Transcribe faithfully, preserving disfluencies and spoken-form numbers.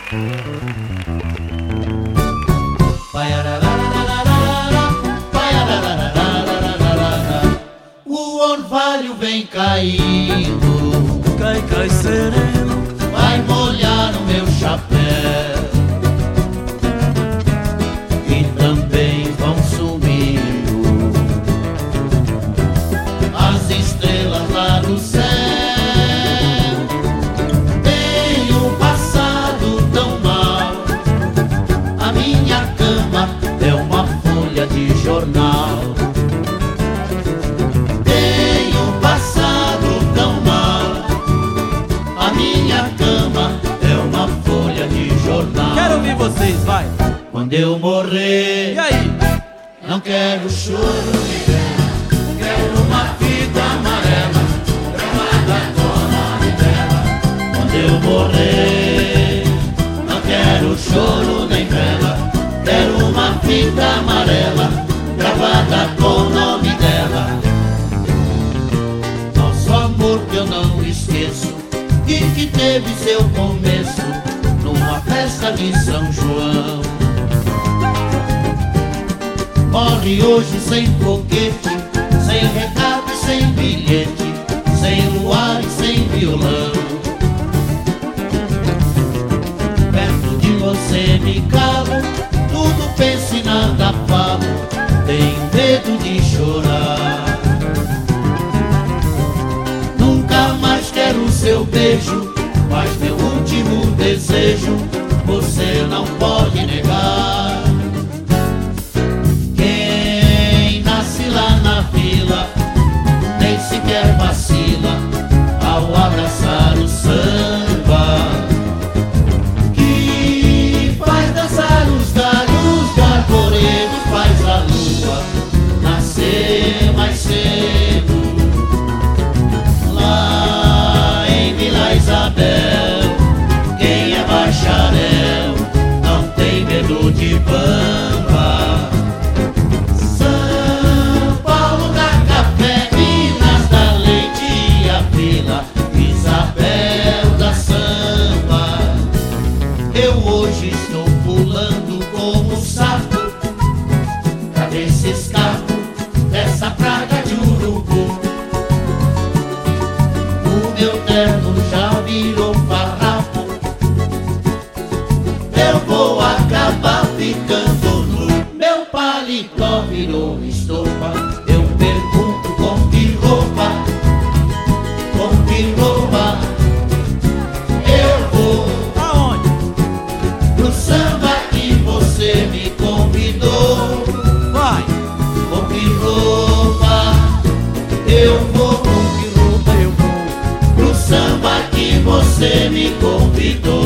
O orvalho vem caindo, cai, cai sereno, vai molhar o meu chapéu. E também vão sumindo as estrelas lá do céu. Tenho passado tão mal, a minha cama é uma folha de jornal. Quero ouvir vocês, vai! Quando eu morrer, e aí? Não quero choro de vela, quero uma fita amarela gravada com o nome dela. Quando eu morrer, não quero choro nem vela, quero uma fita amarela gravada com o nome dela. Nosso amor que eu não esqueço e que teve seu começo numa festa de São João. Morre hoje sem foguete, sem recado e sem bilhete, sem luar e sem violão. Perto de você me calo, tudo penso e nada falo, tenho medo de chorar. Nunca mais quero o seu beijo, mas meu último desejo você não pode negar. Quem nasce lá na vila nem sequer vacila ao abraçar o samba, que faz dançar os galhos do arvoredo, faz a lua nascer mais cedo. Lá em Vila Isabel, quem é bacharel não tem medo de bamba. São Paulo dá café, Minas dá leite e a Vila Isabel da samba. Eu hoje estou pulando como um sapo pra ver se escapo dessa praga de urubu. O meu terno já virou farrapo, eu vou acabar ficando nu. Meu paletó virou estopa, eu pergunto com que roupa, com que roupa eu vou. Aonde? Pro samba que você me convidou. Vai! Com que roupa eu vou, com que roupa eu vou pro samba que você me convidou.